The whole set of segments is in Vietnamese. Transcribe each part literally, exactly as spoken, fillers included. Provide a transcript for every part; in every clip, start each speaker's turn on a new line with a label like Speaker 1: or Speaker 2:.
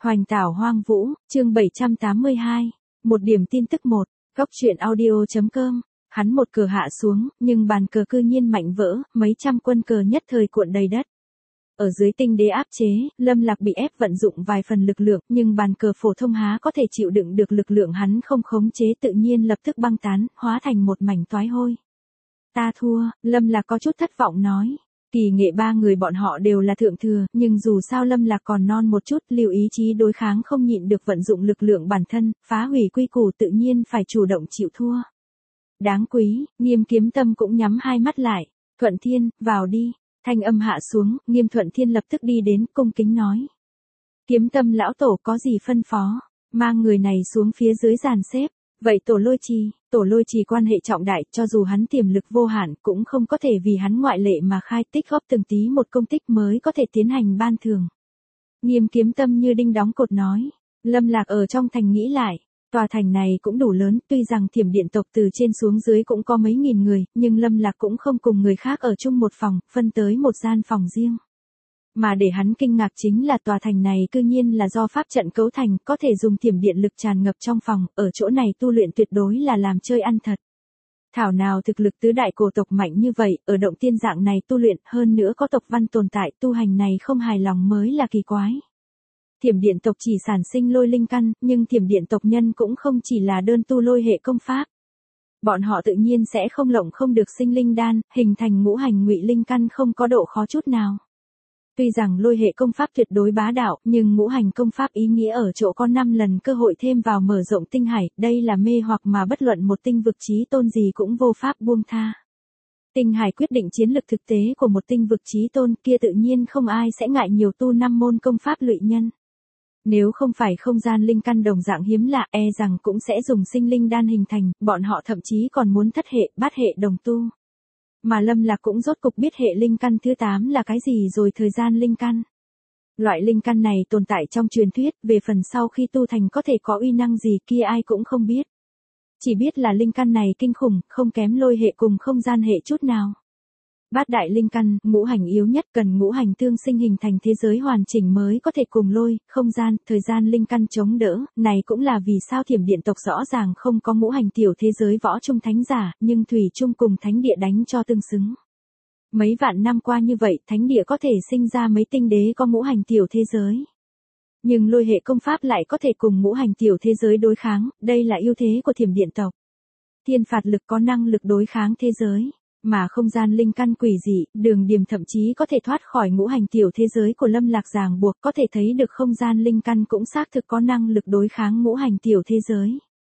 Speaker 1: Hoành tảo hoang vũ, chương bảy trăm tám mươi hai. Một điểm tin tức một. Góc truyện audio chấm com. Hắn một cờ hạ xuống, nhưng bàn cờ cư nhiên mạnh vỡ, mấy trăm quân cờ nhất thời cuộn đầy đất. Ở dưới tinh đế áp chế, Lâm Lạc bị ép vận dụng vài phần lực lượng, nhưng bàn cờ phổ thông há có thể chịu đựng được lực lượng hắn không khống chế, tự nhiên lập tức băng tán, hóa thành một mảnh toái hôi. Ta thua, Lâm Lạc có chút thất vọng nói. Kỳ nghệ ba người bọn họ đều là thượng thừa, nhưng dù sao Lâm Lạc còn non một chút, lưu ý chí đối kháng không nhịn được vận dụng lực lượng bản thân, phá hủy quy củ tự nhiên phải chủ động chịu thua. Đáng quý, Nghiêm Kiếm Tâm cũng nhắm hai mắt lại. Thuận Thiên, vào đi. Thanh âm hạ xuống, Nghiêm Thuận Thiên lập tức đi đến, cung kính nói. Kiếm Tâm lão tổ có gì phân phó, mang người này xuống phía dưới dàn xếp. Vậy tổ lôi trì, tổ lôi trì quan hệ trọng đại, cho dù hắn tiềm lực vô hạn, cũng không có thể vì hắn ngoại lệ mà khai tích góp từng tí một công tích mới có thể tiến hành ban thưởng. Nghiêm Kiếm Tâm như đinh đóng cột nói. Lâm Lạc ở trong thành nghĩ lại, tòa thành này cũng đủ lớn, tuy rằng Thiểm Điện tộc từ trên xuống dưới cũng có mấy nghìn người, nhưng Lâm Lạc cũng không cùng người khác ở chung một phòng, phân tới một gian phòng riêng. Mà để hắn kinh ngạc chính là tòa thành này cư nhiên là do pháp trận cấu thành, có thể dùng thiểm điện lực tràn ngập trong phòng, ở chỗ này tu luyện tuyệt đối là làm chơi ăn thật. Thảo nào thực lực tứ đại cổ tộc mạnh như vậy, ở động tiên dạng này tu luyện, hơn nữa có tộc văn tồn tại, tu hành này không hài lòng mới là kỳ quái. Thiểm điện tộc chỉ sản sinh lôi linh căn, nhưng thiểm điện tộc nhân cũng không chỉ là đơn tu lôi hệ công pháp. Bọn họ tự nhiên sẽ không lộng không được sinh linh đan, hình thành ngũ hành ngụy linh căn không có độ khó chút nào. Tuy rằng lôi hệ công pháp tuyệt đối bá đạo, nhưng ngũ hành công pháp ý nghĩa ở chỗ có năm lần cơ hội thêm vào mở rộng tinh hải, đây là mê hoặc mà bất luận một tinh vực chí tôn gì cũng vô pháp buông tha. Tinh hải quyết định chiến lực thực tế của một tinh vực chí tôn, kia tự nhiên không ai sẽ ngại nhiều tu năm môn công pháp lụy nhân. Nếu không phải không gian linh căn đồng dạng hiếm lạ, e rằng cũng sẽ dùng sinh linh đan hình thành, bọn họ thậm chí còn muốn thất hệ, bát hệ đồng tu. Mà Lâm Lạc cũng rốt cục biết hệ linh căn thứ tám là cái gì rồi, thời gian linh căn. Loại linh căn này tồn tại trong truyền thuyết, về phần sau khi tu thành có thể có uy năng gì kia ai cũng không biết. Chỉ biết là linh căn này kinh khủng, không kém lôi hệ cùng không gian hệ chút nào. Bát đại linh căn, ngũ hành yếu nhất, cần ngũ hành tương sinh hình thành thế giới hoàn chỉnh mới có thể cùng lôi, không gian, thời gian linh căn chống đỡ, này cũng là vì sao Thiểm Điện tộc rõ ràng không có ngũ hành tiểu thế giới võ trung thánh giả, nhưng thủy chung cùng thánh địa đánh cho tương xứng. Mấy vạn năm qua như vậy, thánh địa có thể sinh ra mấy tinh đế có ngũ hành tiểu thế giới. Nhưng lôi hệ công pháp lại có thể cùng ngũ hành tiểu thế giới đối kháng, đây là ưu thế của Thiểm Điện tộc. Thiên phạt lực có năng lực đối kháng thế giới. Mà không gian linh căn quỷ dị, Đường Điềm thậm chí có thể thoát khỏi ngũ hành tiểu thế giới của Lâm Lạc ràng buộc, có thể thấy được không gian linh căn cũng xác thực có năng lực đối kháng ngũ hành tiểu thế giới.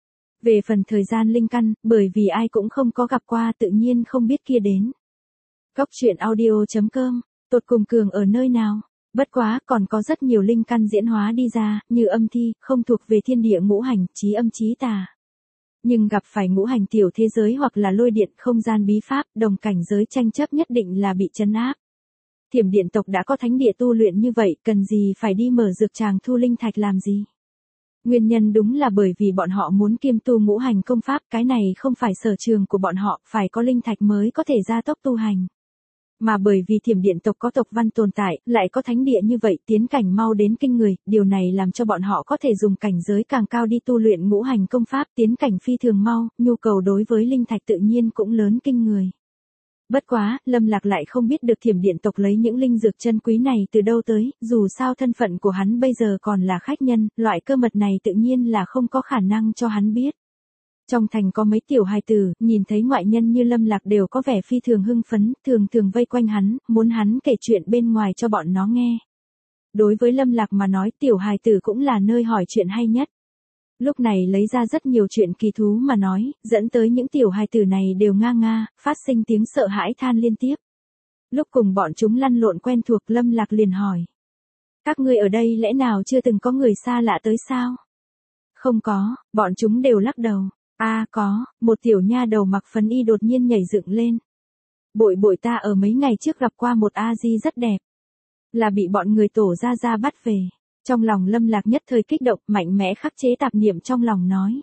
Speaker 1: Về phần thời gian linh căn, bởi vì ai cũng không có gặp qua tự nhiên không biết kia đến. Góc truyện audio chấm com, tột cùng cường ở nơi nào? Bất quá, còn có rất nhiều linh căn diễn hóa đi ra, như âm thi, không thuộc về thiên địa ngũ hành, chí âm chí tà. Nhưng gặp phải ngũ hành tiểu thế giới hoặc là lôi điện, không gian bí pháp, đồng cảnh giới tranh chấp nhất định là bị trấn áp. Thiểm Điện tộc đã có thánh địa tu luyện như vậy, cần gì phải đi mở dược tràng thu linh thạch làm gì? Nguyên nhân đúng là bởi vì bọn họ muốn kiêm tu ngũ hành công pháp, cái này không phải sở trường của bọn họ, phải có linh thạch mới có thể gia tốc tu hành. Mà bởi vì Thiểm Điện tộc có tộc văn tồn tại, lại có thánh địa như vậy, tiến cảnh mau đến kinh người, điều này làm cho bọn họ có thể dùng cảnh giới càng cao đi tu luyện ngũ hành công pháp, tiến cảnh phi thường mau, nhu cầu đối với linh thạch tự nhiên cũng lớn kinh người. Bất quá, Lâm Lạc lại không biết được Thiểm Điện tộc lấy những linh dược chân quý này từ đâu tới, dù sao thân phận của hắn bây giờ còn là khách nhân, loại cơ mật này tự nhiên là không có khả năng cho hắn biết. Trong thành có mấy tiểu hài tử, nhìn thấy ngoại nhân như Lâm Lạc đều có vẻ phi thường hưng phấn, thường thường vây quanh hắn, muốn hắn kể chuyện bên ngoài cho bọn nó nghe. Đối với Lâm Lạc mà nói, tiểu hài tử cũng là nơi hỏi chuyện hay nhất. Lúc này lấy ra rất nhiều chuyện kỳ thú mà nói, dẫn tới những tiểu hài tử này đều nga nga, phát sinh tiếng sợ hãi than liên tiếp. Lúc cùng bọn chúng lăn lộn quen thuộc, Lâm Lạc liền hỏi. Các ngươi ở đây lẽ nào chưa từng có người xa lạ tới sao? Không có, bọn chúng đều lắc đầu. A à, có, một tiểu nha đầu mặc phấn y đột nhiên nhảy dựng lên. Bội bội ta ở mấy ngày trước gặp qua một A-di rất đẹp. Là bị bọn người tổ ra ra bắt về. Trong lòng Lâm Lạc nhất thời kích động, mạnh mẽ khắc chế tạp niệm trong lòng nói.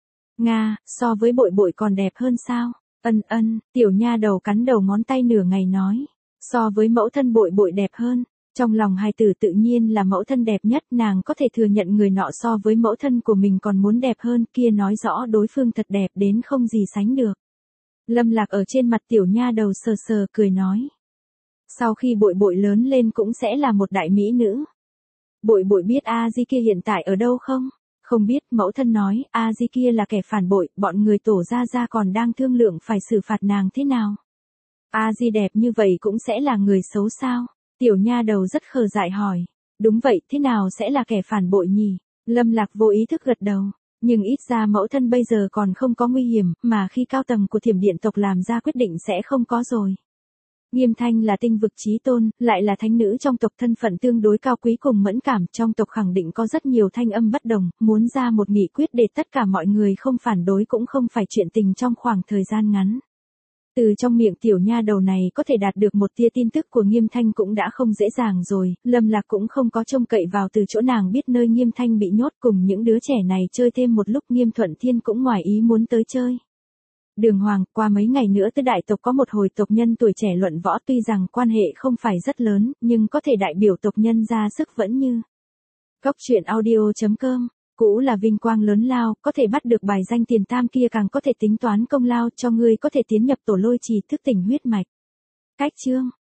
Speaker 1: Nga, so với bội bội còn đẹp hơn sao? Ân ân, tiểu nha đầu cắn đầu ngón tay nửa ngày nói. So với mẫu thân bội bội đẹp hơn. Trong lòng hài tử tự nhiên là mẫu thân đẹp nhất, nàng có thể thừa nhận người nọ so với mẫu thân của mình còn muốn đẹp hơn, kia nói rõ đối phương thật đẹp đến không gì sánh được. Lâm Lạc ở trên mặt tiểu nha đầu sờ sờ cười nói. Sau khi Bội Bội lớn lên cũng sẽ là một đại mỹ nữ. Bội Bội biết A Di kia hiện tại ở đâu không? Không biết, mẫu thân nói, A Di kia là kẻ phản bội, bọn người tổ gia gia còn đang thương lượng phải xử phạt nàng thế nào. A Di đẹp như vậy cũng sẽ là người xấu sao? Tiểu nha đầu rất khờ dại hỏi. Đúng vậy, thế nào sẽ là kẻ phản bội nhỉ? Lâm Lạc vô ý thức gật đầu. Nhưng ít ra mẫu thân bây giờ còn không có nguy hiểm, mà khi cao tầng của Thiểm Điện tộc làm ra quyết định sẽ không có rồi. Nghiêm Thanh là tinh vực chí tôn, lại là thánh nữ trong tộc, thân phận tương đối cao quý cùng mẫn cảm, trong tộc khẳng định có rất nhiều thanh âm bất đồng, muốn ra một nghị quyết để tất cả mọi người không phản đối cũng không phải chuyện tình trong khoảng thời gian ngắn. Từ trong miệng tiểu nha đầu này có thể đạt được một tia tin tức của Nghiêm Thanh cũng đã không dễ dàng rồi, Lâm Lạc cũng không có trông cậy vào từ chỗ nàng biết nơi Nghiêm Thanh bị nhốt, cùng những đứa trẻ này chơi thêm một lúc. Nghiêm Thuận Thiên cũng ngoài ý muốn tới chơi. Đường Hoàng, qua mấy ngày nữa tới đại tộc có một hồi tộc nhân tuổi trẻ luận võ, tuy rằng quan hệ không phải rất lớn, nhưng có thể đại biểu tộc nhân ra sức vẫn như. Cốc truyện audio chấm com, cũ là vinh quang lớn lao, có thể bắt được bài danh tiền tam kia càng có thể tính toán công lao, cho ngươi có thể tiến nhập tổ lôi trì thức tỉnh huyết mạch. Cách chương